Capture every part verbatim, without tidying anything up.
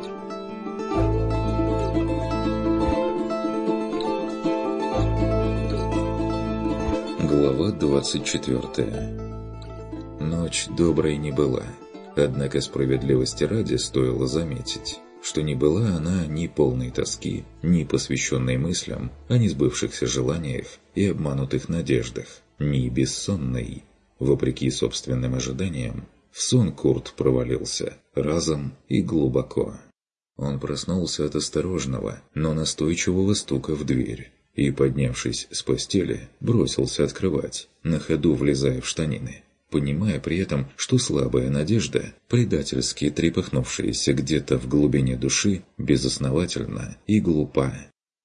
Глава двадцать четвёртая. Ночь доброй не была. Однако справедливости ради стоило заметить, что не была она ни полной тоски, ни посвященной мыслям о несбывшихся желаниях и обманутых надеждах, ни бессонной. Вопреки собственным ожиданиям, в сон Курт провалился разом и глубоко. Он проснулся от осторожного, но настойчивого стука в дверь и, поднявшись с постели, бросился открывать, на ходу влезая в штанины, понимая при этом, что слабая надежда, предательски трепыхнувшаяся где-то в глубине души, безосновательна и глупа.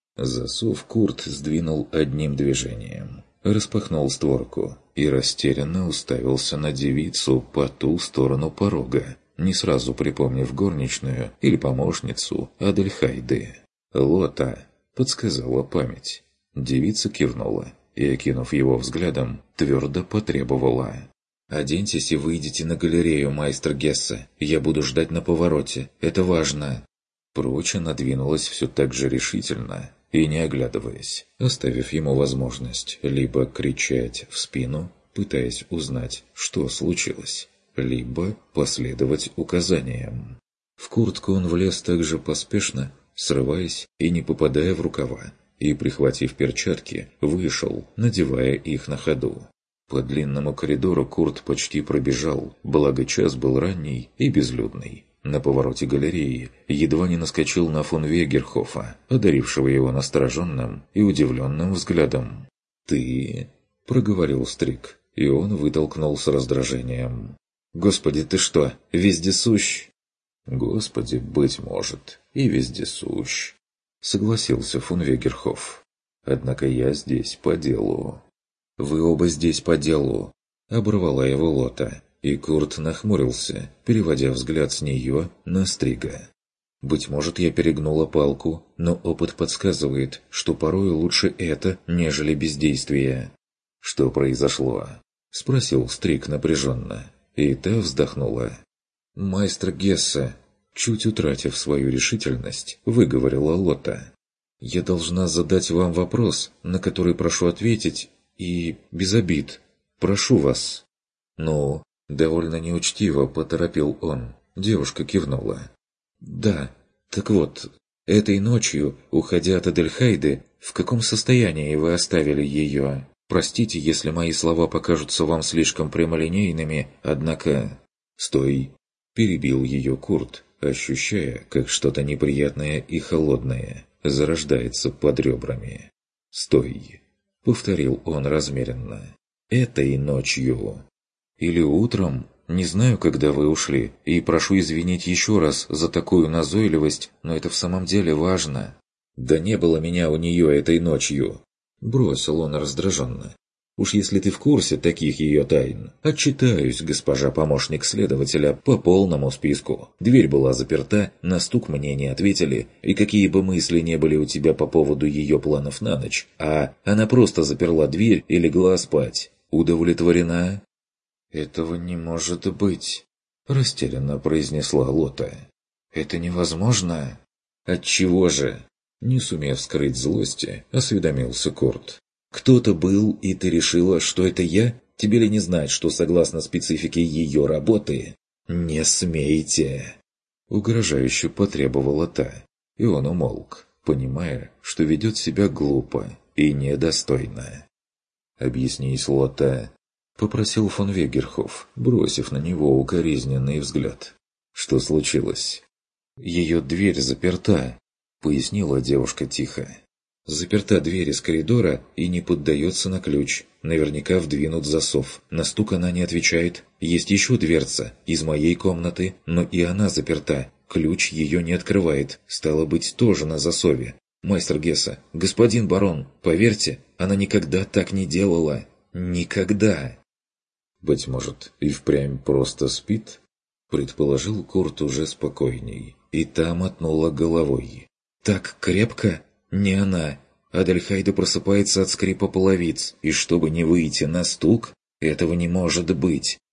Засов Курт сдвинул одним движением, распахнул створку и растерянно уставился на девицу по ту сторону порога, не сразу припомнив горничную или помощницу Адельхайды. «Лота», — подсказала память. Девица кивнула и, окинув его взглядом, твердо потребовала: «Оденьтесь и выйдите на галерею, майстер Гессе. Я буду ждать на повороте. Это важно». Прочь она двинулась все так же решительно и не оглядываясь, оставив ему возможность либо кричать в спину, пытаясь узнать, что случилось, либо последовать указаниям. В куртку он влез так же поспешно, срываясь и не попадая в рукава, и, прихватив перчатки, вышел, надевая их на ходу. По длинному коридору Курт почти пробежал, благо час был ранний и безлюдный. На повороте галереи едва не наскочил на фон Вегерхофа, одарившего его настороженным и удивленным взглядом. «Ты?» – проговорил Стрик, и он вытолкнул с раздражением: «Господи, ты что, вездесущ?» «Господи, быть может, и вездесущ», — согласился фон Вегерхоф. «Однако я здесь по делу». «Вы оба здесь по делу», — оборвала его Лота, и Курт нахмурился, переводя взгляд с нее на Стрига. «Быть может, я перегнула палку, но опыт подсказывает, что порой лучше это, нежели бездействие». «Что произошло?» — спросил Стриг напряженно, и та вздохнула. «Майстер Гессе», чуть утратив свою решительность, выговорила Лота: «Я должна задать вам вопрос, на который прошу ответить, и без обид. Прошу вас». «Ну?» – довольно неучтиво поторопил он. Девушка кивнула. «Да, так вот, этой ночью, уходя от Адельхайды, в каком состоянии вы оставили ее? Простите, если мои слова покажутся вам слишком прямолинейными, однако...» «Стой!» – перебил ее Курт, ощущая, как что-то неприятное и холодное зарождается под ребрами. «Стой!» — повторил он размеренно. «Этой ночью. Или утром. Не знаю, когда вы ушли, и прошу извинить еще раз за такую назойливость, но это в самом деле важно». «Да не было меня у нее этой ночью!» — бросил он раздраженно. «Уж если ты в курсе таких ее тайн, отчитаюсь, госпожа помощник следователя, по полному списку. Дверь была заперта, на стук мне не ответили, и какие бы мысли не были у тебя по поводу ее планов на ночь, а она просто заперла дверь и легла спать. Удовлетворена?» «Этого не может быть», – растерянно произнесла Лота. «Это невозможно». «Отчего же?» – не сумев скрыть злости, осведомился Курт. «Кто-то был, и ты решила, что это я? Тебе ли не знать, что согласно специфике ее работы...» «Не смейте!» Угрожающе потребовала та, и он умолк, понимая, что ведет себя глупо и недостойно. «Объяснись, Лота», — попросил фон Вегерхоф, бросив на него укоризненный взгляд. «Что случилось?» «Ее дверь заперта», — пояснила девушка тихо. «Заперта дверь из коридора и не поддается на ключ. Наверняка вдвинут засов. На стук она не отвечает. Есть еще дверца из моей комнаты, но и она заперта. Ключ ее не открывает. Стало быть, тоже на засове. Майстер Гессе, господин барон, поверьте, она никогда так не делала. Никогда!» «Быть может, и впрямь просто спит?» — предположил Курт уже спокойней, и та мотнула головой. «Так крепко? Не она. Адельхайда просыпается от скрипа половиц, и чтобы не выйти на стук, этого не может быть.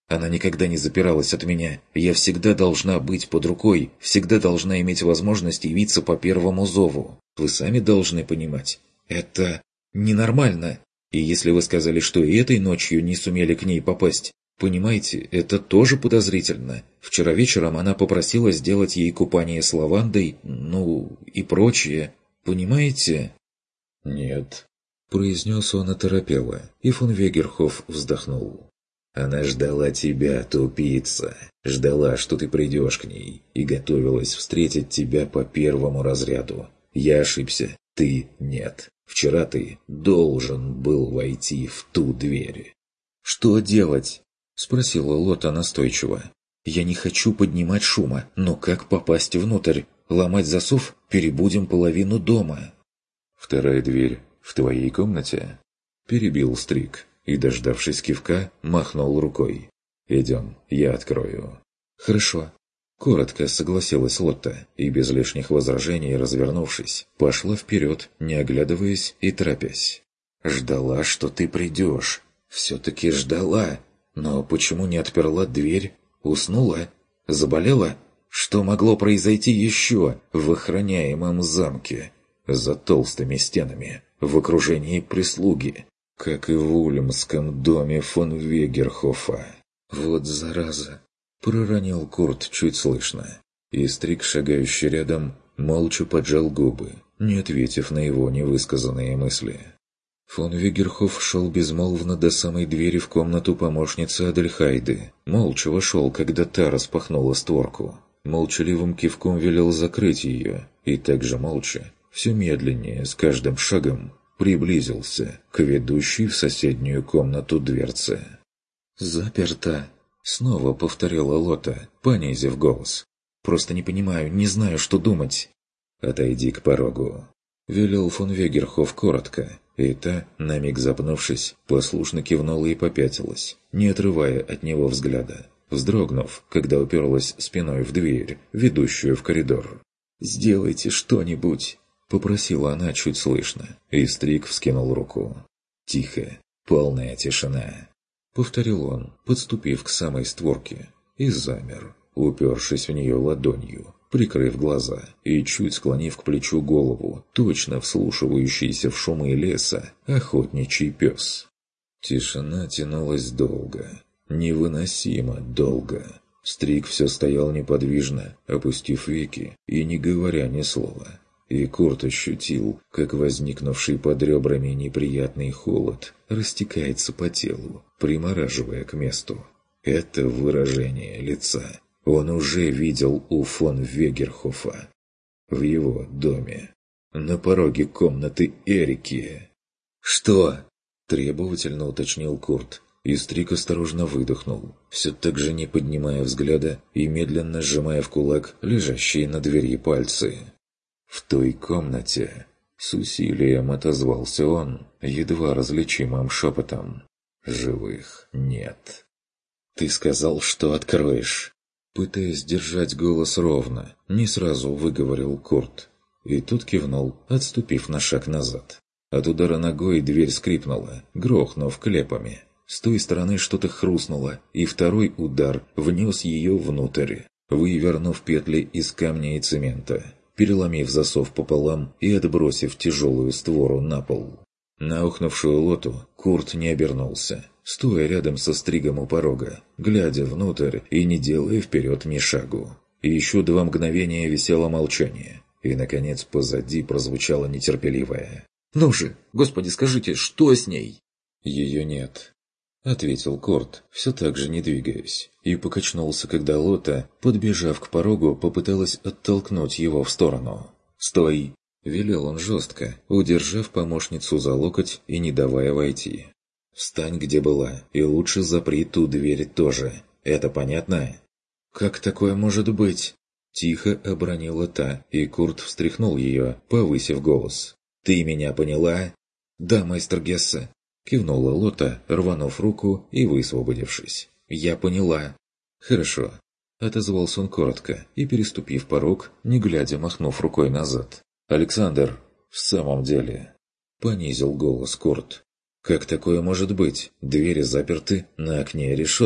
Она никогда не запиралась от меня. Я всегда должна быть под рукой, всегда должна иметь возможность явиться по первому зову. Вы сами должны понимать. Это ненормально. И если вы сказали, что и этой ночью не сумели к ней попасть, понимаете, это тоже подозрительно. Вчера вечером она попросила сделать ей купание с лавандой, ну и прочее. Понимаете? Нет, произнес он оторопело, и фон Вегерхоф вздохнул. Она ждала тебя, тупица. Ждала, что ты придешь к ней, и готовилась встретить тебя по первому разряду. Я ошибся, ты нет. Вчера ты должен был войти в ту дверь. «Что делать?» – спросила Лота настойчиво. «Я не хочу поднимать шума, но как попасть внутрь? Ломать засов? Перебудем половину дома». «Вторая дверь в твоей комнате?» – перебил Стрик. И, дождавшись кивка, махнул рукой. «Идем, я открою». «Хорошо». Коротко согласилась Лотта, и без лишних возражений, развернувшись, пошла вперед, не оглядываясь и торопясь. «Ждала, что ты придешь. Все-таки ждала. Но почему не отперла дверь? Уснула? Заболела? Что могло произойти еще в охраняемом замке? За толстыми стенами, в окружении прислуги?» Как и в ульмском доме фон Вегерхофа. «Вот зараза!» – проронил Курт чуть слышно. И Стрик, шагающий рядом, молча поджал губы, не ответив на его невысказанные мысли. Фон Вегерхоф шел безмолвно до самой двери в комнату помощницы Адельхайды. Молча вошел, когда та распахнула створку. Молчаливым кивком велел закрыть ее, и также молча, все медленнее, с каждым шагом, приблизился к ведущей в соседнюю комнату дверце. «Заперто!» — снова повторила Лота, понизив голос. «Просто не понимаю, не знаю, что думать». «Отойди к порогу», — велел фон Вегерхоф коротко, и та, на миг запнувшись, послушно кивнула и попятилась, не отрывая от него взгляда, вздрогнув, когда уперлась спиной в дверь, ведущую в коридор. «Сделайте что-нибудь!» — попросила она чуть слышно, и Стрик вскинул руку. «Тихо, полная тишина», — повторил он, подступив к самой створке, и замер, упершись в нее ладонью, прикрыв глаза и чуть склонив к плечу голову, точно вслушивающийся в шумы леса охотничий пес. Тишина тянулась долго, невыносимо долго. Стрик все стоял неподвижно, опустив веки и не говоря ни слова. И Курт ощутил, как возникнувший под ребрами неприятный холод растекается по телу, примораживая к месту. Это выражение лица он уже видел у фон Вегерхофа. В его доме. На пороге комнаты Эрики. «Что?» – требовательно уточнил Курт. И Стрик осторожно выдохнул, все так же не поднимая взгляда и медленно сжимая в кулак лежащие на двери пальцы. «В той комнате», — с усилием отозвался он, едва различимым шепотом, — «живых нет». «Ты сказал, что откроешь». Пытаясь держать голос ровно, не сразу выговорил Курт. И тут кивнул, отступив на шаг назад. От удара ногой дверь скрипнула, грохнув клепами. С той стороны что-то хрустнуло, и второй удар внес ее внутрь, вывернув петли из камня и цемента, переломив засов пополам и отбросив тяжелую створу на пол. На ухнувшую Лоту Курт не обернулся, стоя рядом со Стригом у порога, глядя внутрь и не делая вперед ни шагу. И еще два мгновения висело молчание, и, наконец, позади прозвучало нетерпеливое: «Ну же, господи, скажите, что с ней?» «Ее нет», — ответил Курт, все так же не двигаясь, и покачнулся, когда Лота, подбежав к порогу, попыталась оттолкнуть его в сторону. «Стой!» — велел он жестко, удержав помощницу за локоть и не давая войти. «Встань, где была, и лучше запри ту дверь тоже. Это понятно?» «Как такое может быть?» Тихо обронила та, и Курт встряхнул ее, повысив голос. «Ты меня поняла?» «Да, майстер Гессе», — кивнула Лота, рванув руку и высвободившись. «Я поняла». «Хорошо», — отозвался он коротко и, переступив порог, не глядя, махнув рукой назад. «Александр, в самом деле...» — понизил голос Курт. «Как такое может быть? Двери заперты, на окне решетка.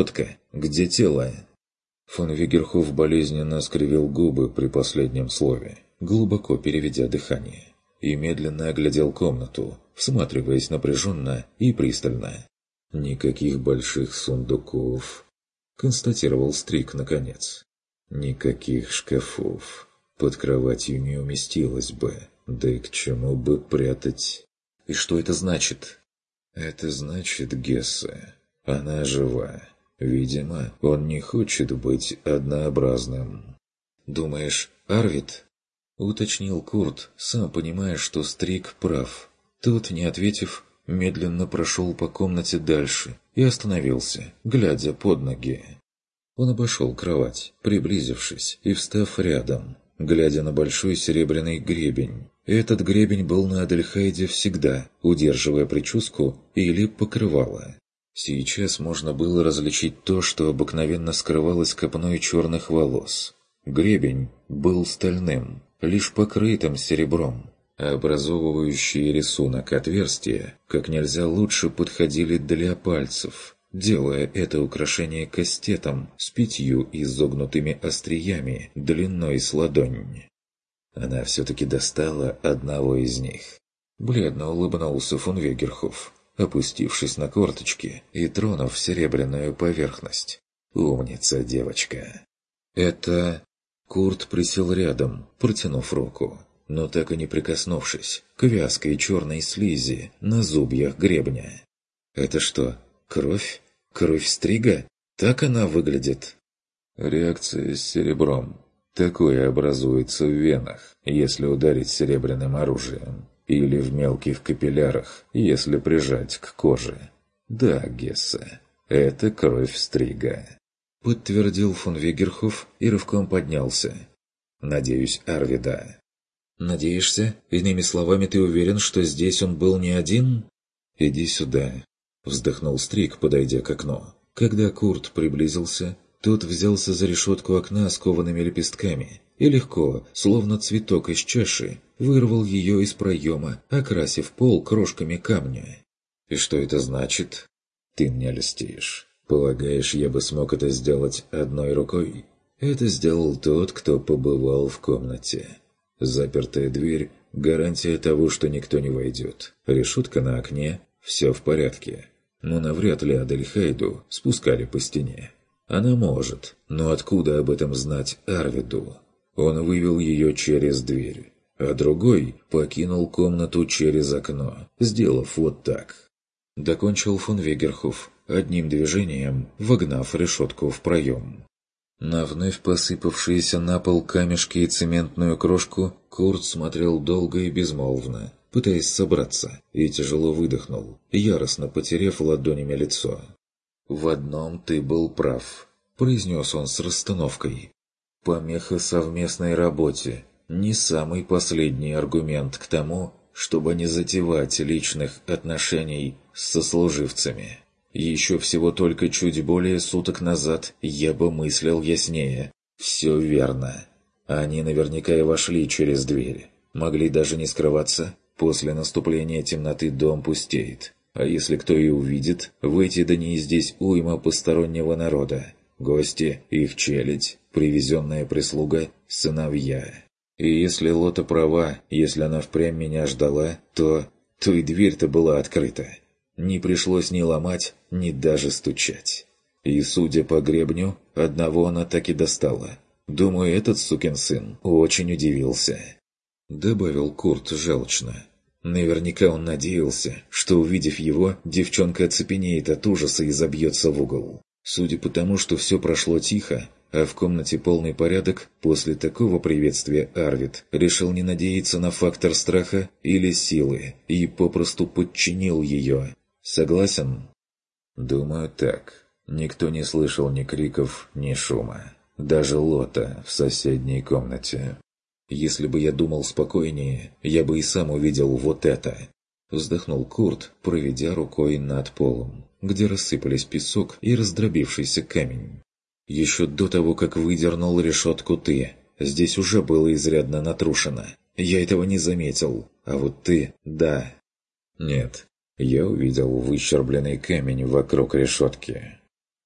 Где тело?» Фон Вигерхоф болезненно скривил губы при последнем слове, глубоко переведя дыхание, и медленно оглядел комнату, всматриваясь напряженно и пристально. «Никаких больших сундуков», — констатировал Стрик наконец. «Никаких шкафов. Под кроватью не уместилось бы, да и к чему бы прятать?» «И что это значит?» «Это значит, Гессе, она жива. Видимо, он не хочет быть однообразным». «Думаешь, Арвид?» — уточнил Курт, сам понимая, что Стрик прав. Тот, не ответив, медленно прошел по комнате дальше и остановился, глядя под ноги. Он обошел кровать, приблизившись и встав рядом, глядя на большой серебряный гребень. Этот гребень был на Адельхайде всегда, удерживая прическу или покрывало. Сейчас можно было различить то, что обыкновенно скрывалось копной черных волос. Гребень был стальным, лишь покрытым серебром. Образовывающие рисунок отверстия как нельзя лучше подходили для пальцев, делая это украшение кастетом с пятью изогнутыми остриями длиной с ладонь. Она все-таки достала одного из них. Бледно улыбнулся фон Вегерхоф, опустившись на корточки и тронув серебряную поверхность. «Умница, девочка!» «Это...» Курт присел рядом, протянув руку, но так и не прикоснувшись к вязкой черной слизи на зубьях гребня. «Это что, кровь? Кровь Стрига? Так она выглядит?» «Реакция с серебром. Такое образуется в венах, если ударить серебряным оружием, или в мелких капиллярах, если прижать к коже. Да, Гессе, это кровь Стрига», — подтвердил фон Вигерхоф и рывком поднялся. «Надеюсь, Арвида». «Надеешься? Иными словами, ты уверен, что здесь он был не один?» «Иди сюда», — вздохнул Стриг, подойдя к окну. Когда Курт приблизился, тот взялся за решетку окна с коваными лепестками и легко, словно цветок из чаши, вырвал ее из проема, окрасив пол крошками камня. «И что это значит?» «Ты мне льстишь. Полагаешь, я бы смог это сделать одной рукой?» «Это сделал тот, кто побывал в комнате. Запертая дверь – гарантия того, что никто не войдет. Решетка на окне – все в порядке. Но навряд ли Адельхайду спускали по стене. Она может, но откуда об этом знать Арвиду? Он вывел ее через дверь, а другой покинул комнату через окно, сделав вот так». Докончил фон Вегерхоф, одним движением вогнав решетку в проем. На вновь посыпавшиеся на пол камешки и цементную крошку Курт смотрел долго и безмолвно, пытаясь собраться, и тяжело выдохнул, яростно потеряв ладонями лицо. «В одном ты был прав», — произнес он с расстановкой. «Помеха совместной работе — не самый последний аргумент к тому, чтобы не затевать личных отношений с сослуживцами. Еще всего только чуть более суток назад я бы мыслил яснее. Все верно. Они наверняка и вошли через дверь. Могли даже не скрываться. После наступления темноты дом пустеет. А если кто и увидит, в эти дни здесь уйма постороннего народа. Гости, их челядь, привезенная прислуга, сыновья. И если Лота права, если она впрямь меня ждала, то... то и дверь-то была открыта. Не пришлось ни ломать, ни даже стучать. И, судя по гребню, одного она так и достала. Думаю, этот сукин сын очень удивился», — добавил Курт желчно. Наверняка он надеялся, что, увидев его, девчонка оцепенеет от ужаса и забьется в угол. Судя по тому, что все прошло тихо, а в комнате полный порядок, после такого приветствия Арвид решил не надеяться на фактор страха или силы и попросту подчинил ее. Согласен? Думаю, так. Никто не слышал ни криков, ни шума. Даже Лота в соседней комнате. Если бы я думал спокойнее, я бы и сам увидел вот это. Вздохнул Курт, проведя рукой над полом, где рассыпались песок и раздробившийся камень. Еще до того, как выдернул решетку ты, здесь уже было изрядно натрушено. Я этого не заметил, а вот ты – да. Нет. Я увидел выщербленный камень вокруг решетки.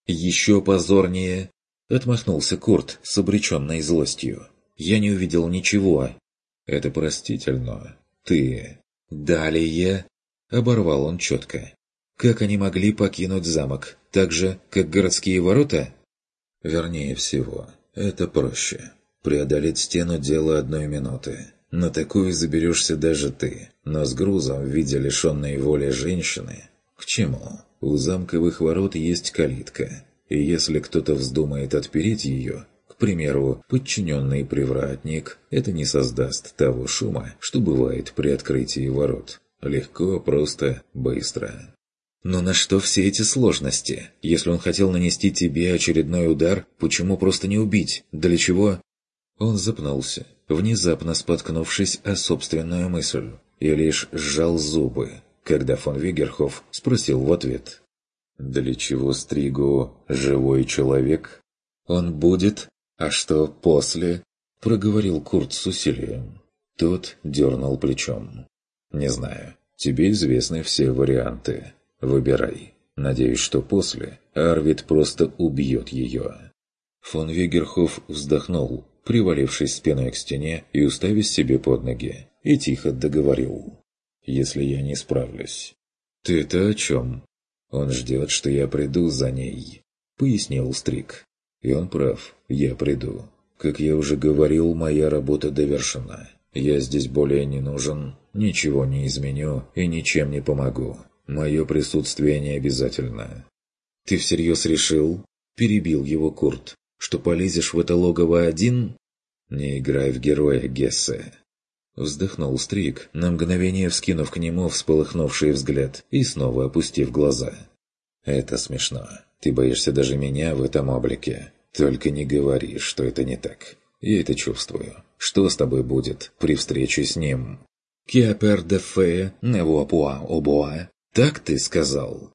«Еще позорнее!» — отмахнулся Курт с обреченной злостью. «Я не увидел ничего». «Это простительно. Ты...» «Далее...» — оборвал он четко. «Как они могли покинуть замок? Так же, как городские ворота?» «Вернее всего, это проще. Преодолеть стену – дело одной минуты. На такую заберешься даже ты, но с грузом в виде лишенной воли женщины. К чему? У замковых ворот есть калитка, и если кто-то вздумает отпереть ее, к примеру, подчиненный привратник, это не создаст того шума, что бывает при открытии ворот. Легко, просто, быстро». «Но на что все эти сложности? Если он хотел нанести тебе очередной удар, почему просто не убить? Для чего?» Он запнулся, внезапно споткнувшись о собственную мысль, и лишь сжал зубы, когда фон Вигерхоф спросил в ответ. «Для чего Стригу живой человек? Он будет, а что после?» — проговорил Курт с усилием. Тот дернул плечом. «Не знаю. Тебе известны все варианты. Выбирай. Надеюсь, что после Арвид просто убьет ее». Фон Вигерхоф вздохнул, привалившись спиной к стене и уставясь себе под ноги, и тихо договорил. «Если я не справлюсь». «Ты-то о чем?» «Он ждет, что я приду за ней», — пояснил Стриг. «И он прав, я приду. Как я уже говорил, моя работа довершена. Я здесь более не нужен, ничего не изменю и ничем не помогу. Мое присутствие не обязательно». «Ты всерьез решил?» – перебил его Курт. «Что полезешь в это логово один?» «Не играй в героя, Гессе». Вздохнул Стриг, на мгновение вскинув к нему всполыхнувший взгляд и снова опустив глаза. «Это смешно. Ты боишься даже меня в этом облике. Только не говори, что это не так. Я это чувствую. Что с тобой будет при встрече с ним?» «Киапер де фе не вуапуа обуа». «Так ты сказал?»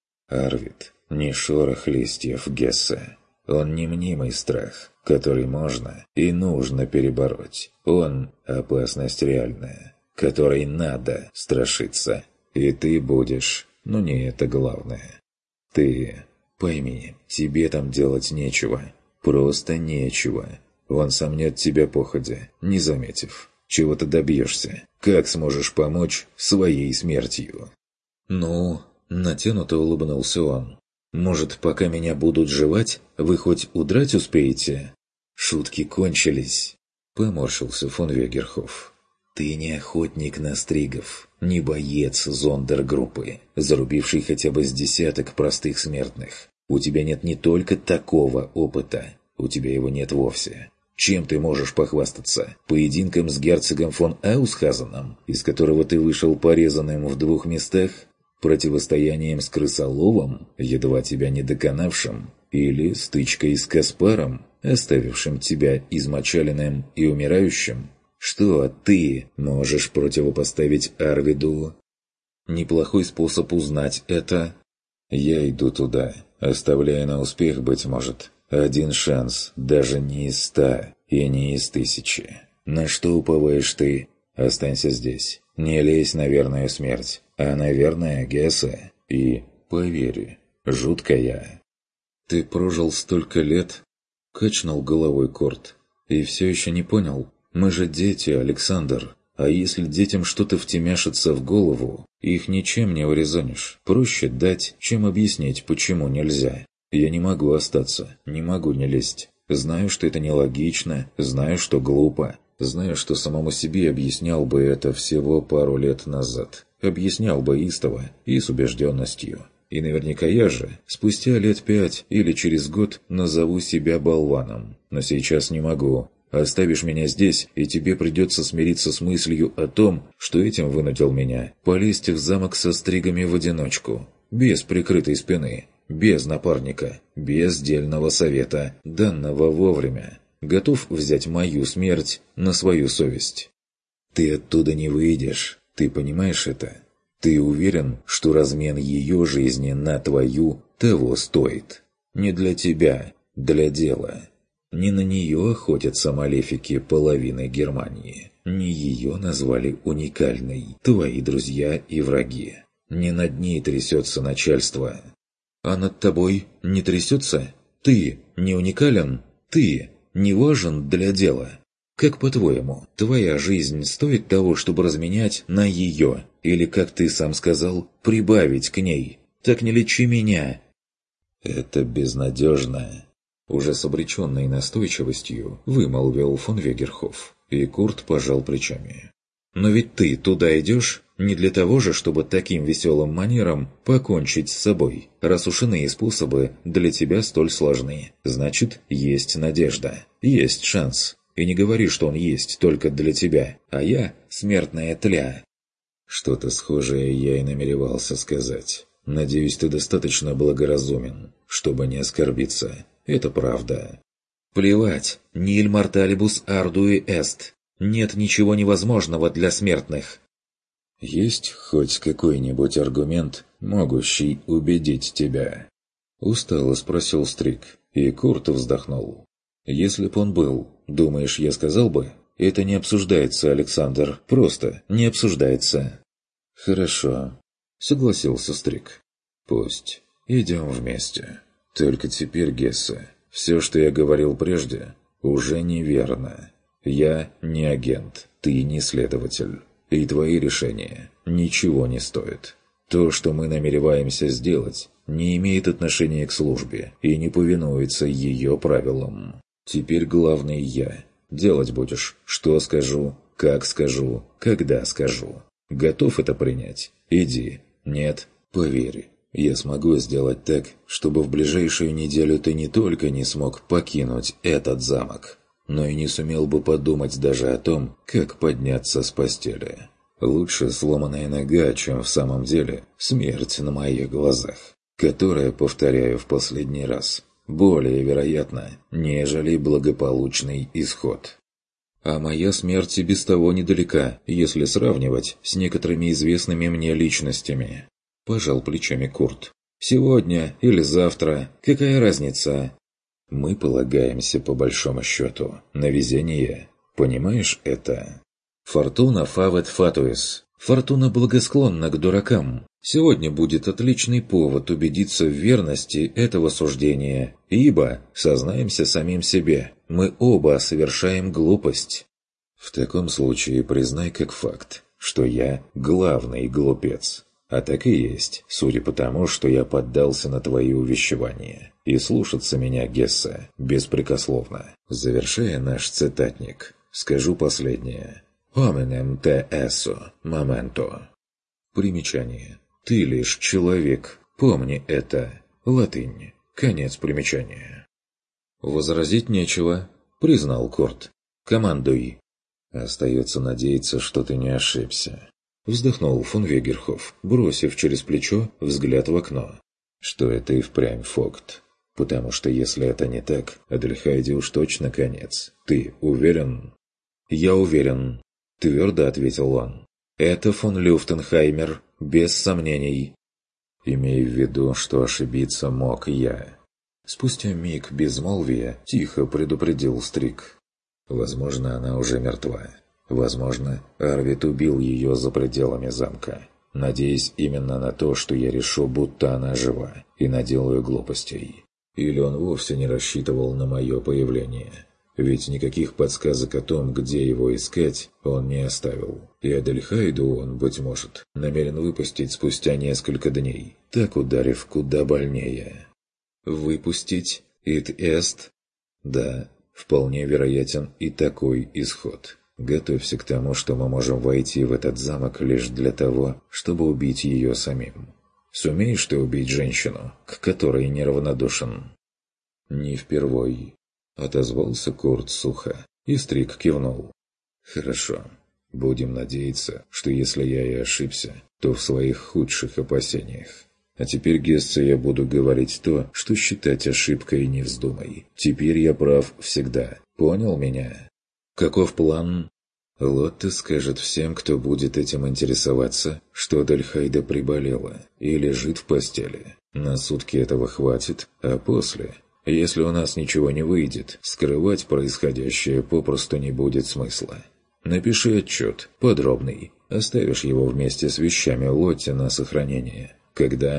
«Арвид, не шорох листьев, Гессе. Он не мнимый страх, который можно и нужно перебороть. Он – опасность реальная, которой надо страшиться. И ты будешь, но не это главное. Ты, пойми, тебе там делать нечего. Просто нечего. Он сомнет тебя походя, не заметив. Чего ты добьешься? Как сможешь помочь своей смертью?» «Ну...» – натянуто улыбнулся он. «Может, пока меня будут жевать, вы хоть удрать успеете?» «Шутки кончились», – поморщился фон Вегерхоф. «Ты не охотник на стригов, не боец зондергруппы, зарубивший хотя бы с десяток простых смертных. У тебя нет не только такого опыта, у тебя его нет вовсе. Чем ты можешь похвастаться? Поединком с герцогом фон Аусхазеном, из которого ты вышел порезанным в двух местах? Противостоянием с крысоловом, едва тебя не доконавшим? Или стычкой с Каспаром, оставившим тебя измочаленным и умирающим? Что ты можешь противопоставить Арвиду?» «Неплохой способ узнать это». «Я иду туда, оставляя на успех, быть может, один шанс, даже не из ста и не из тысячи. На что уповаешь ты? Останься здесь. Не лезь на верную смерть, а на верное Гессе. И, поверь, жуткая». «Ты прожил столько лет?» – качнул головой Корт. «И все еще не понял? Мы же дети, Александр. А если детям что-то втемяшится в голову, их ничем не урезонишь. Проще дать, чем объяснить, почему нельзя. Я не могу остаться, не могу не лезть. Знаю, что это нелогично, знаю, что глупо. Знаю, что самому себе объяснял бы это всего пару лет назад. Объяснял бы истово и с убежденностью. И наверняка я же, спустя лет пять или через год, назову себя болваном. Но сейчас не могу. Оставишь меня здесь, и тебе придется смириться с мыслью о том, что этим вынудил меня полезть в замок со стригами в одиночку. Без прикрытой спины, без напарника, без дельного совета, данного вовремя. Готов взять мою смерть на свою совесть. Ты оттуда не выйдешь, ты понимаешь это? Ты уверен, что размен ее жизни на твою того стоит? Не для тебя, для дела. Не на нее охотятся малефики половины Германии. Не ее назвали уникальной твои друзья и враги. Не над ней трясется начальство. А над тобой не трясется? Ты не уникален? Ты не важен для дела? Как по-твоему, твоя жизнь стоит того, чтобы разменять на ее? Или, как ты сам сказал, прибавить к ней? Так не лечи меня!» «Это безнадежно!» Уже с обреченной настойчивостью вымолвил фон Вегерхоф, и Курт пожал плечами. «Но ведь ты туда идешь не для того же, чтобы таким веселым манером покончить с собой, раз уж иные способы для тебя столь сложны. Значит, есть надежда, есть шанс. И не говори, что он есть только для тебя, а я — смертная тля». «Что-то схожее я и намеревался сказать. Надеюсь, ты достаточно благоразумен, чтобы не оскорбиться. Это правда». «Плевать, ниль морталибус ардуи эст. Нет ничего невозможного для смертных». «Есть хоть какой-нибудь аргумент, могущий убедить тебя?» Устало спросил Стрик, и Курт вздохнул. «Если б он был, думаешь, я сказал бы? Это не обсуждается, Александр, просто не обсуждается». «Хорошо», — согласился Стрик. «Пусть. Идем вместе. Только теперь, Гессе, все, что я говорил прежде, уже неверно. Я не агент, ты не следователь. И твои решения ничего не стоят. То, что мы намереваемся сделать, не имеет отношения к службе и не повинуется ее правилам. Теперь главный я. Делать будешь, что скажу, как скажу, когда скажу. Готов это принять? Иди. Нет? Поверь. Я смогу сделать так, чтобы в ближайшую неделю ты не только не смог покинуть этот замок, но и не сумел бы подумать даже о том, как подняться с постели. Лучше сломанная нога, чем в самом деле смерть на моих глазах, которая, повторяю в последний раз, более вероятна, нежели благополучный исход. А моя смерть и без того недалека, если сравнивать с некоторыми известными мне личностями. Пожал плечами Курт. Сегодня или завтра, какая разница? Мы полагаемся, по большому счету, на везение. Понимаешь это? Фортуна фавет фатуис. Фортуна благосклонна к дуракам. Сегодня будет отличный повод убедиться в верности этого суждения, ибо, сознаемся самим себе, мы оба совершаем глупость. В таком случае признай как факт, что я главный глупец. А так и есть, судя по тому, что я поддался на твои увещевания. И слушаться меня, Гессе, беспрекословно. Завершая наш цитатник, скажу последнее. «Hominem te esso momento». Примечание. Ты лишь человек. Помни это. Латынь. Конец примечания. Возразить нечего, признал Курт. Командуй. Остается надеяться, что ты не ошибся. Вздохнул фон Вегерхоф, бросив через плечо взгляд в окно. Что это и впрямь факт. Потому что если это не так, Адельхайде уж точно конец. Ты уверен? Я уверен, твердо ответил он. Это фон Люфтенхаймер, без сомнений. Имей в виду, что ошибиться мог я. Спустя миг безмолвия тихо предупредил Стрик. Возможно, она уже мертва. Возможно, Арвид убил ее за пределами замка, надеясь именно на то, что я решу, будто она жива, и наделаю глупостей. Или он вовсе не рассчитывал на мое появление. Ведь никаких подсказок о том, где его искать, он не оставил. И Адельхайду он, быть может, намерен выпустить спустя несколько дней, так ударив куда больнее. Выпустить? Ит эст? Да, вполне вероятен и такой исход. Готовься к тому, что мы можем войти в этот замок лишь для того, чтобы убить ее самим. Сумеешь ты убить женщину, к которой неравнодушен? Не впервой. Отозвался Курт сухо, и Стрик кивнул. «Хорошо. Будем надеяться, что если я и ошибся, то в своих худших опасениях. А теперь, Гессе, я буду говорить то, что считать ошибкой не вздумай. Теперь я прав всегда. Понял меня? Каков план?» Лотте скажет всем, кто будет этим интересоваться, что Адельхайда приболела и лежит в постели. На сутки этого хватит, а после... Если у нас ничего не выйдет, скрывать происходящее попросту не будет смысла. Напиши отчет, подробный. Оставишь его вместе с вещами Лотте на сохранение. Когда?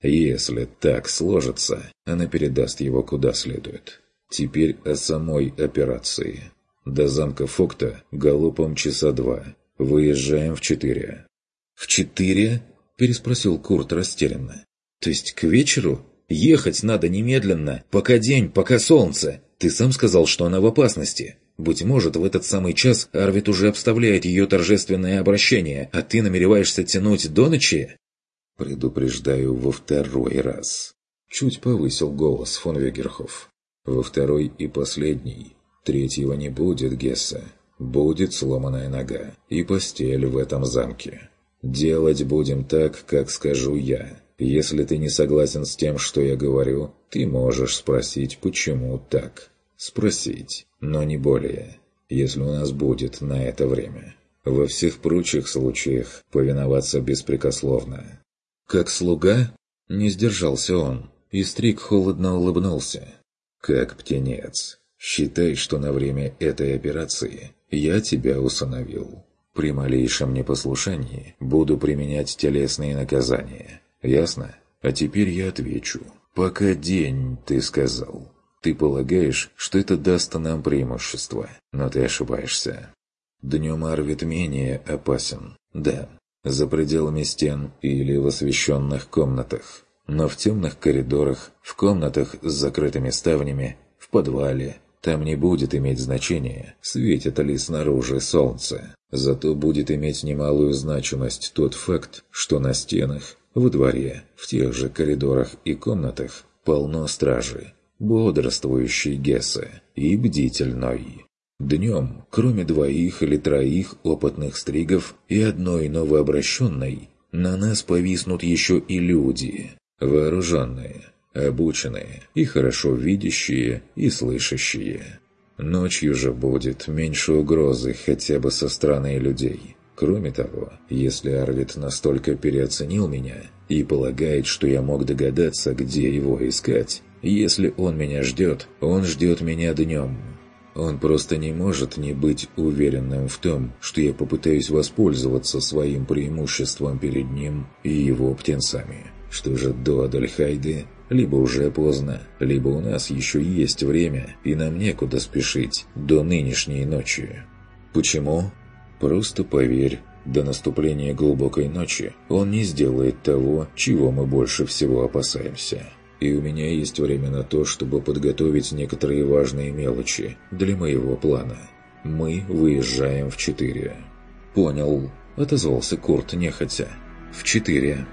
Если так сложится, она передаст его куда следует. Теперь о самой операции. До замка Фокта галопом часа два. Выезжаем в четыре. «В четыре?» – переспросил Курт растерянно. «То есть к вечеру? Ехать надо немедленно, пока день, пока солнце. Ты сам сказал, что она в опасности. Быть может, в этот самый час Арвид уже обставляет ее торжественное обращение, а ты намереваешься тянуть до ночи?» «Предупреждаю во второй раз». Чуть повысил голос фон Вегерхоф. «Во второй и последний. Третьего не будет, Гесса. Будет сломанная нога и постель в этом замке. Делать будем так, как скажу я. Если ты не согласен с тем, что я говорю, ты можешь спросить, почему так. Спросить, но не более, если у нас будет на это время. Во всех прочих случаях повиноваться беспрекословно». «Как слуга?» – не сдержался он, и Стрик холодно улыбнулся. «Как птенец. Считай, что на время этой операции я тебя усыновил. При малейшем непослушании буду применять телесные наказания. Ясно? А теперь я отвечу. Пока день, ты сказал. Ты полагаешь, что это даст нам преимущество, но ты ошибаешься. Днем Арвид менее опасен. Да, за пределами стен или в освещенных комнатах. Но в темных коридорах, в комнатах с закрытыми ставнями, в подвале, там не будет иметь значения, светит ли снаружи солнце. Зато будет иметь немалую значимость тот факт, что на стенах, во дворе, в тех же коридорах и комнатах полно стражи, бодрствующей Гессы и бдительной. Днем, кроме двоих или троих опытных стригов и одной новообращенной, на нас повиснут еще и люди, вооруженные, обученные и хорошо видящие и слышащие. Ночью же будет меньше угрозы хотя бы со стороны людей. Кроме того, если Арвид настолько переоценил меня и полагает, что я мог догадаться, где его искать, если он меня ждет, он ждет меня днем. Он просто не может не быть уверенным в том, что я попытаюсь воспользоваться своим преимуществом перед ним и его птенцами. Что же до Адельхайды, либо уже поздно, либо у нас еще есть время, и нам некуда спешить до нынешней ночи. Почему? Просто поверь, до наступления глубокой ночи он не сделает того, чего мы больше всего опасаемся. И у меня есть время на то, чтобы подготовить некоторые важные мелочи для моего плана. Мы выезжаем в четыре. «Понял», — отозвался Курт нехотя. «В четыре».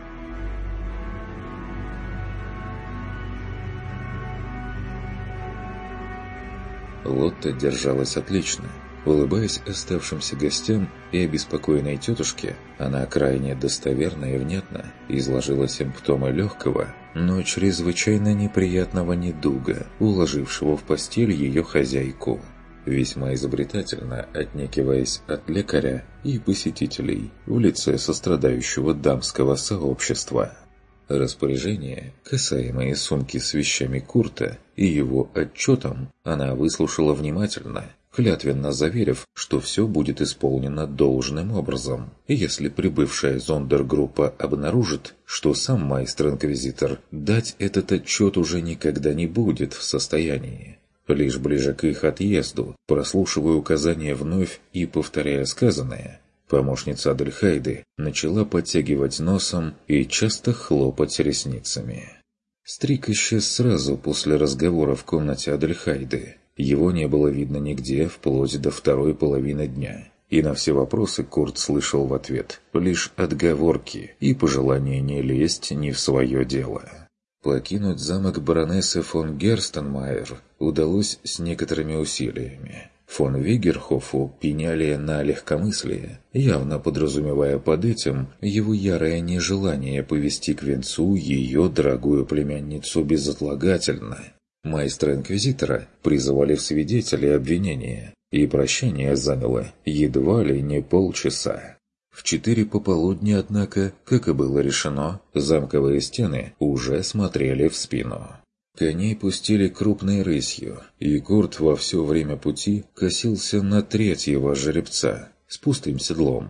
Лотта держалась отлично. Улыбаясь оставшимся гостям и обеспокоенной тетушке, она крайне достоверно и внятно изложила симптомы легкого, но чрезвычайно неприятного недуга, уложившего в постель ее хозяйку, весьма изобретательно отнекиваясь от лекаря и посетителей в лице сострадающего дамского сообщества. Распоряжения, касаемые сумки с вещами Курта и его отчетом, она выслушала внимательно, клятвенно заверив, что все будет исполнено должным образом, если прибывшая зондергруппа обнаружит, что сам майстер-инквизитор дать этот отчет уже никогда не будет в состоянии. Лишь ближе к их отъезду, прослушивая указания вновь и повторяя сказанное, помощница Адельхайды начала подтягивать носом и часто хлопать ресницами. Стрик исчез сразу после разговора в комнате Адельхайды. Его не было видно нигде вплоть до второй половины дня. И на все вопросы Курт слышал в ответ лишь отговорки и пожелание не лезть не в свое дело. Покинуть замок баронессы фон Герстенмайер удалось с некоторыми усилиями. Фон Вегерхофу пеняли на легкомыслие, явно подразумевая под этим его ярое нежелание повести к венцу ее дорогую племянницу безотлагательно. Майстра-инквизитора призывали в свидетели обвинения, и прощение заняло едва ли не полчаса. В четыре пополудни, однако, как и было решено, замковые стены уже смотрели в спину. Коней пустили крупной рысью, и Курт во все время пути косился на третьего жеребца с пустым седлом.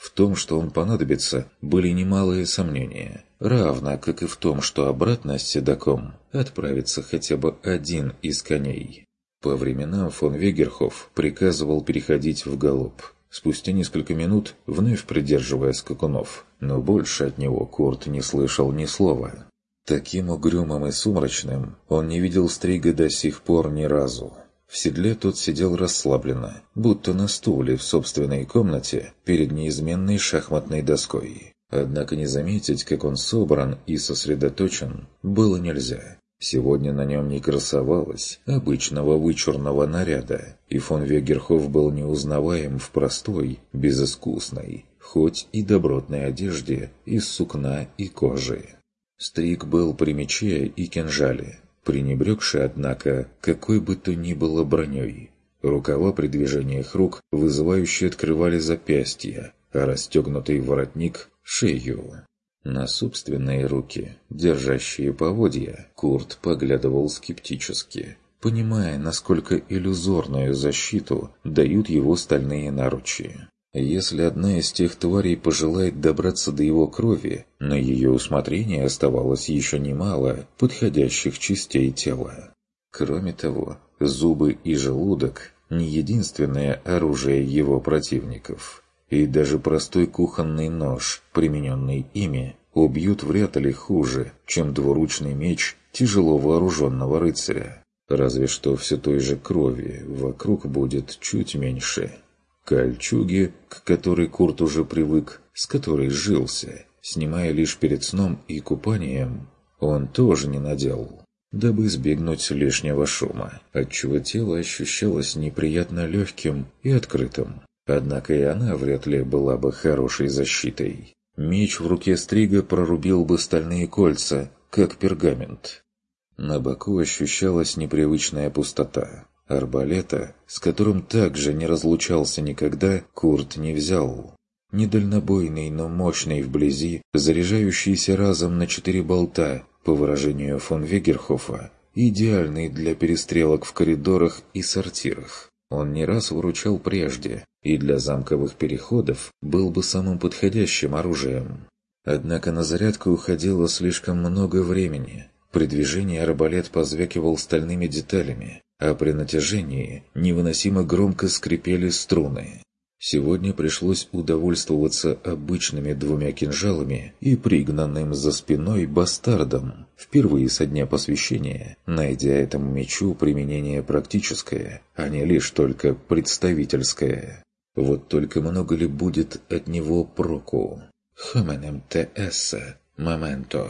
В том, что он понадобится, были немалые сомнения, равно как и в том, что обратно с седаком отправится хотя бы один из коней. По временам фон Вегерхоф приказывал переходить в галоп, спустя несколько минут вновь придерживая скакунов, но больше от него Курт не слышал ни слова. Таким угрюмым и сумрачным он не видел Стрига до сих пор ни разу. В седле тот сидел расслабленно, будто на стуле в собственной комнате перед неизменной шахматной доской. Однако не заметить, как он собран и сосредоточен, было нельзя. Сегодня на нем не красовалось обычного вычурного наряда, и фон Вегерхоф был неузнаваем в простой, безыскусной, хоть и добротной одежде из сукна и кожи. Стриг был при мече и кинжале, пренебрегший, однако, какой бы то ни было броней. Рукава при движениях рук вызывающе открывали запястья, а расстегнутый воротник – шею. На собственные руки, держащие поводья, Курт поглядывал скептически, понимая, насколько иллюзорную защиту дают его стальные наручи. Если одна из тех тварей пожелает добраться до его крови, на ее усмотрение оставалось еще немало подходящих частей тела. Кроме того, зубы и желудок – не единственное оружие его противников. И даже простой кухонный нож, примененный ими, убьют вряд ли хуже, чем двуручный меч тяжело вооруженного рыцаря. Разве что все той же крови вокруг будет чуть меньше. Кольчуги, к которой Курт уже привык, с которой сжился, снимая лишь перед сном и купанием, он тоже не надел, дабы избегнуть лишнего шума, отчего тело ощущалось неприятно легким и открытым. Однако и она вряд ли была бы хорошей защитой. Меч в руке Стрига прорубил бы стальные кольца, как пергамент. На боку ощущалась непривычная пустота. Арбалета, с которым также не разлучался никогда, Курт не взял. Недальнобойный, но мощный вблизи, заряжающийся разом на четыре болта, по выражению фон Вегерхофа, идеальный для перестрелок в коридорах и сортирах. Он не раз выручал прежде, и для замковых переходов был бы самым подходящим оружием. Однако на зарядку уходило слишком много времени. При движении арбалет позвякивал стальными деталями, а при натяжении невыносимо громко скрипели струны. Сегодня пришлось удовольствоваться обычными двумя кинжалами и пригнанным за спиной бастардом, впервые со дня посвящения, найдя этому мечу применение практическое, а не лишь только представительское. Вот только много ли будет от него проку? Хоменем те эссе моменто.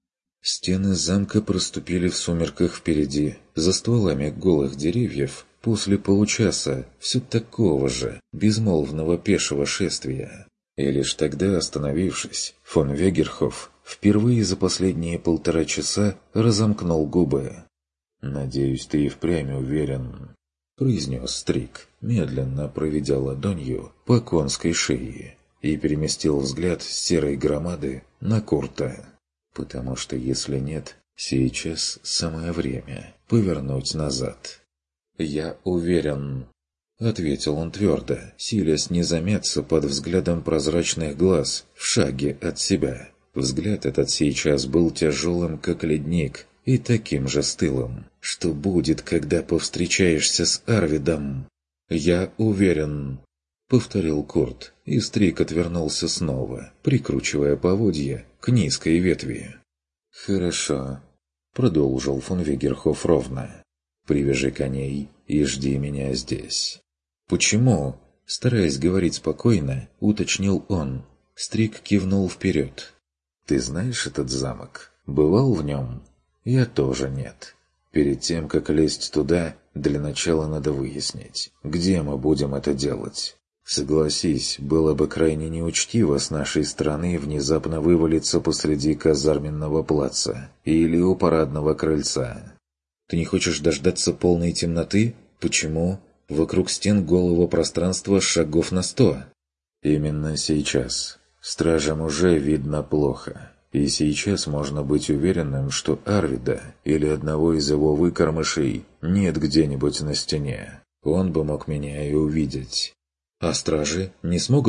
Стены замка проступили в сумерках впереди, за стволами голых деревьев, после получаса все такого же безмолвного пешего шествия. И лишь тогда, остановившись, фон Вегерхоф впервые за последние полтора часа разомкнул губы. «Надеюсь, ты и впрямь уверен», — произнес Стриг, медленно проведя ладонью по конской шее, и переместил взгляд с серой громады на Курта. «Потому что если нет, сейчас самое время повернуть назад». «Я уверен», — ответил он твердо, силясь не замяться под взглядом прозрачных глаз в шаге от себя. Взгляд этот сейчас был тяжелым, как ледник, и таким же стылым. Что будет, когда повстречаешься с Арвидом? «Я уверен», — повторил Курт, и Стриг отвернулся снова, прикручивая поводья к низкой ветви. «Хорошо», — продолжил фон Вегерхоф ровно. «Привяжи коней и жди меня здесь». «Почему?» — стараясь говорить спокойно, уточнил он. Стриг кивнул вперед. «Ты знаешь этот замок? Бывал в нем?» «Я тоже нет. Перед тем, как лезть туда, для начала надо выяснить, где мы будем это делать. Согласись, было бы крайне неучтиво с нашей стороны внезапно вывалиться посреди казарменного плаца или у парадного крыльца». «Ты не хочешь дождаться полной темноты? Почему? Вокруг стен голого пространства шагов на сто». «Именно сейчас. Стражам уже видно плохо. И сейчас можно быть уверенным, что Арвида или одного из его выкормышей нет где-нибудь на стене. Он бы мог меня и увидеть». «А стражи не смогут?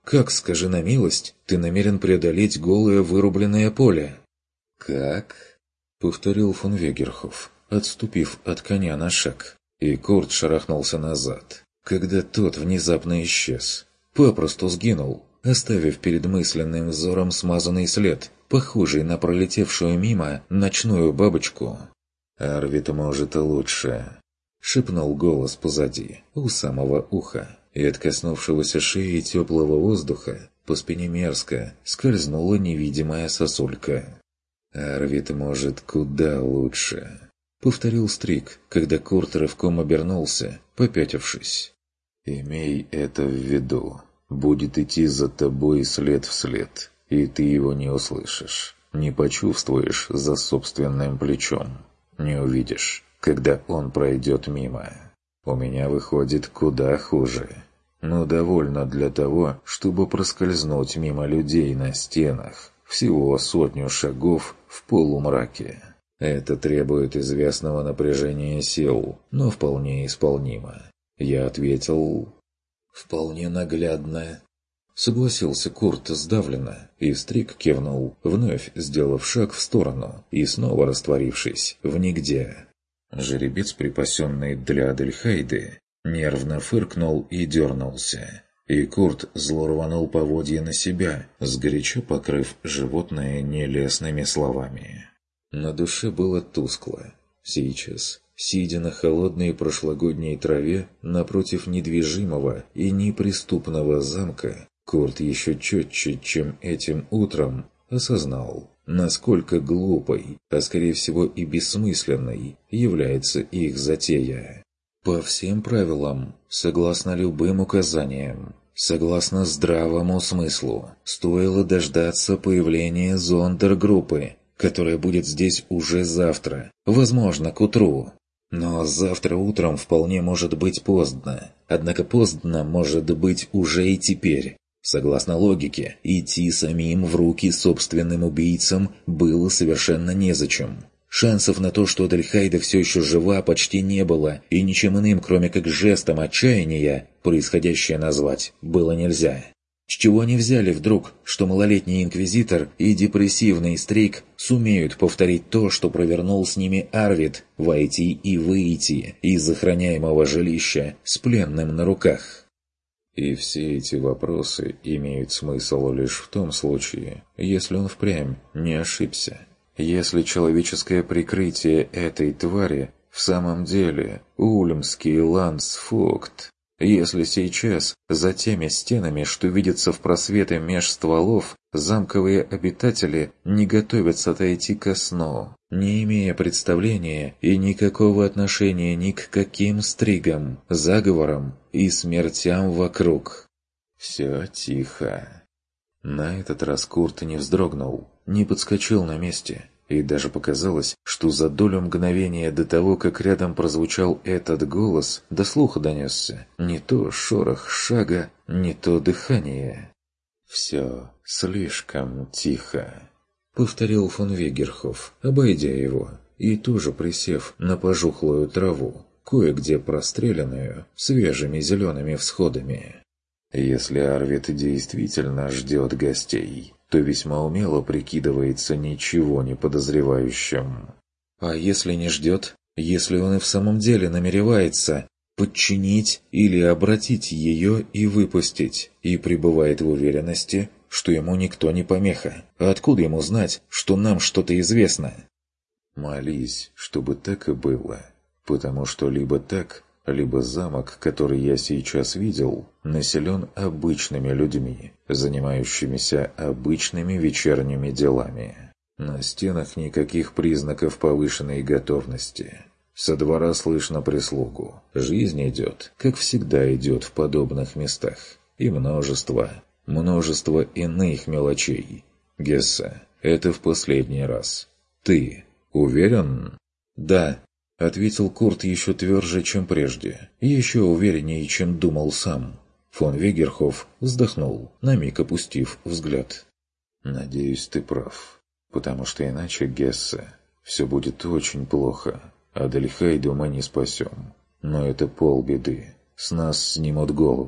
Как, скажи на милость, ты намерен преодолеть голое вырубленное поле?» «Как?» — повторил фон Вегерхоф, отступив от коня на шаг. И Курт шарахнулся назад, когда тот внезапно исчез. Попросту сгинул, оставив перед мысленным взором смазанный след, похожий на пролетевшую мимо ночную бабочку. «Арвид может лучше», — шепнул голос позади, у самого уха, и от коснувшегося шеи теплого воздуха по спине мерзко скользнула невидимая сосулька. «Арвид может куда лучше», — повторил Стрик, когда Курт рывком обернулся, попятившись. «Имей это в виду. Будет идти за тобой след в след, и ты его не услышишь, не почувствуешь за собственным плечом, не увидишь, когда он пройдет мимо. У меня выходит куда хуже. Но довольно для того, чтобы проскользнуть мимо людей на стенах, всего сотню шагов в полумраке. Это требует известного напряжения сил, но вполне исполнимо». Я ответил: «Вполне наглядно». Согласился Курт сдавленно, и Стрик кивнул, вновь сделав шаг в сторону и снова растворившись в нигде. Жеребец, припасенный для Адельхайды, нервно фыркнул и дернулся, и Курт зло рванул поводья на себя, сгоряча покрыв животное нелестными словами. На душе было тускло. Сейчас, сидя на холодной прошлогодней траве напротив недвижимого и неприступного замка, Курт еще четче, чем этим утром, осознал, насколько глупой, а скорее всего и бессмысленной, является их затея. По всем правилам, согласно любым указаниям, согласно здравому смыслу, стоило дождаться появления зондергруппы, которая будет здесь уже завтра, возможно, к утру. Но завтра утром вполне может быть поздно. Однако поздно может быть уже и теперь. Согласно логике, идти самим в руки собственным убийцам было совершенно незачем. Шансов на то, что Адельхайда все еще жива, почти не было, и ничем иным, кроме как жестом отчаяния, происходящее назвать было нельзя. С чего они взяли вдруг, что малолетний инквизитор и депрессивный Стрик сумеют повторить то, что провернул с ними Арвид, войти и выйти из охраняемого жилища с пленным на руках? И все эти вопросы имеют смысл лишь в том случае, если он впрямь не ошибся. Если человеческое прикрытие этой твари в самом деле ульмский ландсфогт, если сейчас за теми стенами, что видятся в просветы меж стволов, замковые обитатели не готовятся отойти ко сну, не имея представления и никакого отношения ни к каким стригам, заговорам и смертям вокруг. Все тихо. На этот раз Курт не вздрогнул, не подскочил на месте. И даже показалось, что за долю мгновения до того, как рядом прозвучал этот голос, до слуха донесся не то шорох шага, не то дыхание. «Все слишком тихо», — повторил фон Вегерхоф, обойдя его, и тоже присев на пожухлую траву, кое-где простреленную свежими зелеными всходами. «Если Арвид действительно ждет гостей, то весьма умело прикидывается ничего не подозревающим. А если не ждет, если он и в самом деле намеревается подчинить или обратить ее и выпустить, и пребывает в уверенности, что ему никто не помеха, а откуда ему знать, что нам что-то известно? Молись, чтобы так и было, потому что либо так, либо замок, который я сейчас видел, населен обычными людьми, занимающимися обычными вечерними делами. На стенах никаких признаков повышенной готовности. Со двора слышно прислугу. Жизнь идет, как всегда идет в подобных местах. И множество, множество иных мелочей. Гесса, это в последний раз. Ты уверен? Да. — ответил Курт еще тверже, чем прежде, еще увереннее, чем думал сам. Фон Вегерхоф вздохнул, на миг опустив взгляд. «Надеюсь, ты прав, потому что иначе, Гессе, все будет очень плохо. Адельхайду мы не спасем. Но это полбеды. С нас снимут головы.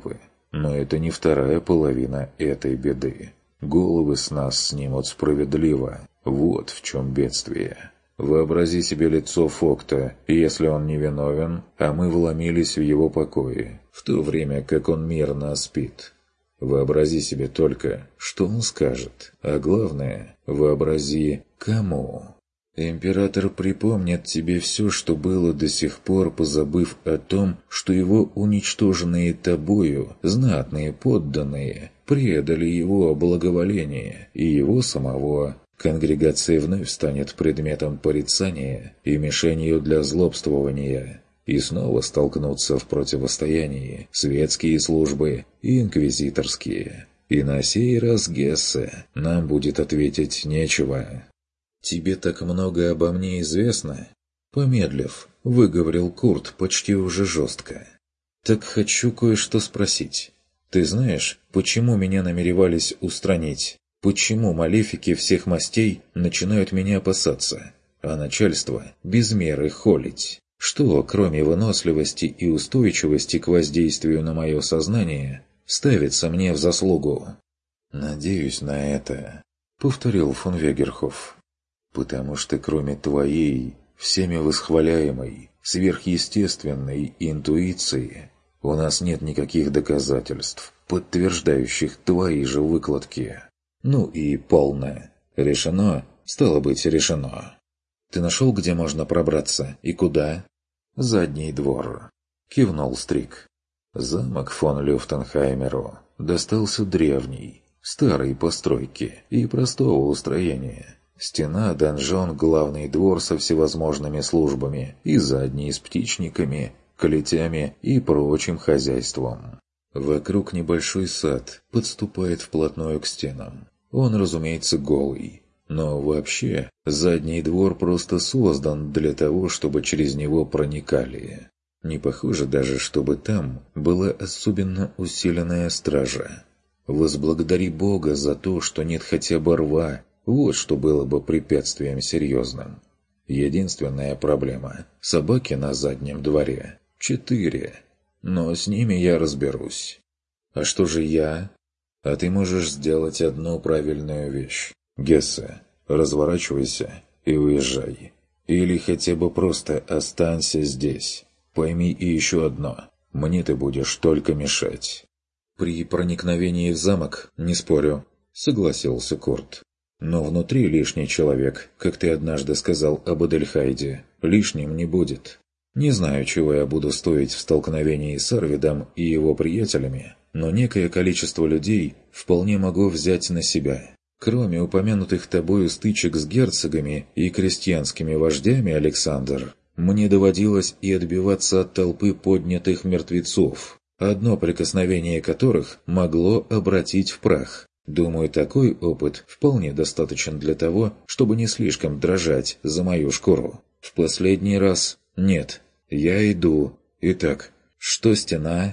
Но это не вторая половина этой беды. Головы с нас снимут справедливо. Вот в чем бедствие. Вообрази себе лицо Фокта, если он невиновен, а мы вломились в его покои, в то время как он мирно спит. Вообрази себе только, что он скажет, а главное, вообрази, кому. Император припомнит тебе все, что было до сих пор, позабыв о том, что его уничтоженные тобою знатные подданные предали его благоволение и его самого. Конгрегация вновь станет предметом порицания и мишенью для злобствования, и снова столкнутся в противостоянии светские службы и инквизиторские. И на сей раз, Гессе, нам будет ответить нечего. «Тебе так много обо мне известно?» Помедлив, выговорил Курт почти уже жестко. «Так хочу кое-что спросить. Ты знаешь, почему меня намеревались устранить? Почему малефики всех мастей начинают меня опасаться, а начальство без меры холить? Что, кроме выносливости и устойчивости к воздействию на мое сознание, ставится мне в заслугу?» «Надеюсь на это», — повторил фон Вегерхоф. «Потому что кроме твоей, всеми восхваляемой, сверхъестественной интуиции, у нас нет никаких доказательств, подтверждающих твои же выкладки». «Ну и полное. Решено, стало быть, решено. Ты нашел, где можно пробраться, и куда?» «Задний двор», — кивнул Стрик. Замок фон Люфтенхаймеру достался древний, старой постройки и простого устроения. Стена, донжон, главный двор со всевозможными службами и задний с птичниками, клетями и прочим хозяйством. Вокруг небольшой сад подступает вплотную к стенам. Он, разумеется, голый. Но вообще, задний двор просто создан для того, чтобы через него проникали. Не похоже даже, чтобы там была особенно усиленная стража. Возблагодари Бога за то, что нет хотя бы рва. Вот что было бы препятствием серьезным. Единственная проблема – собаки на заднем дворе. Четыре. Но с ними я разберусь. А что же я? А ты можешь сделать одну правильную вещь. Гессе, разворачивайся и уезжай. Или хотя бы просто останься здесь. Пойми и еще одно. Мне ты будешь только мешать. При проникновении в замок, не спорю, согласился Курт. Но внутри лишний человек, как ты однажды сказал об Эдельхайде, лишним не будет. Не знаю, чего я буду стоить в столкновении с Арвидом и его приятелями, но некое количество людей вполне могу взять на себя. Кроме упомянутых тобою стычек с герцогами и крестьянскими вождями, Александр, мне доводилось и отбиваться от толпы поднятых мертвецов, одно прикосновение которых могло обратить в прах. Думаю, такой опыт вполне достаточен для того, чтобы не слишком дрожать за мою шкуру. В последний раз нет. Я иду. Итак, что стена?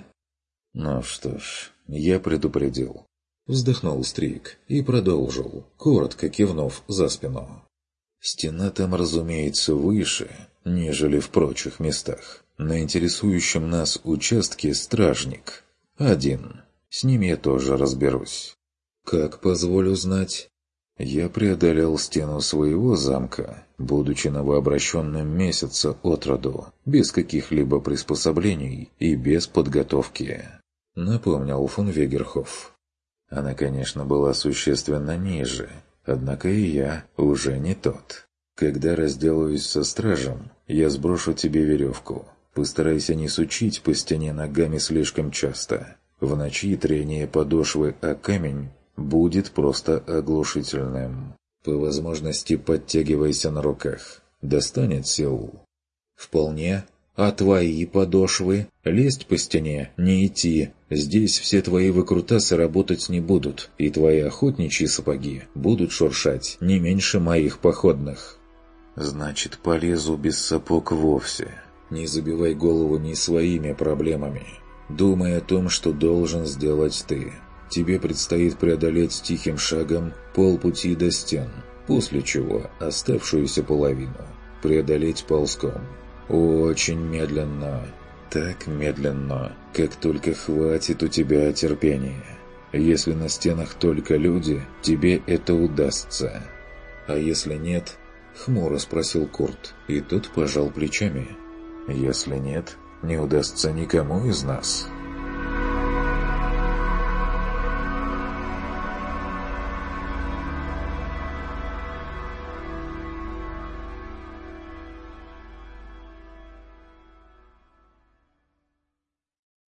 Ну что ж, я предупредил. Вздохнул Стрик и продолжил, коротко кивнув за спину. Стена там, разумеется, выше, нежели в прочих местах. На интересующем нас участке стражник. Один. С ним я тоже разберусь. Как позволю знать? Я преодолел стену своего замка, будучи новообращенным месяца от роду, без каких-либо приспособлений и без подготовки. Напомнил фон Вегерхоф. Она, конечно, была существенно ниже, однако и я уже не тот. Когда разделаюсь со стражем, я сброшу тебе веревку. Постарайся не сучить по стене ногами слишком часто. В ночи трение подошвы о камень будет просто оглушительным. По возможности подтягивайся на руках. Достанет сил. Вполне. А твои подошвы? Лезть по стене, не идти. Здесь все твои выкрутасы работать не будут, и твои охотничьи сапоги будут шуршать не меньше моих походных. Значит, полезу без сапог вовсе. Не забивай голову ни своими проблемами. Думай о том, что должен сделать ты. Тебе предстоит преодолеть тихим шагом полпути до стен, после чего оставшуюся половину преодолеть ползком. Очень медленно. так медленно, как только хватит у тебя терпения. Если на стенах только люди, тебе это удастся. А если нет? Хмуро спросил Курт, и тот пожал плечами. Если нет, не удастся никому из нас.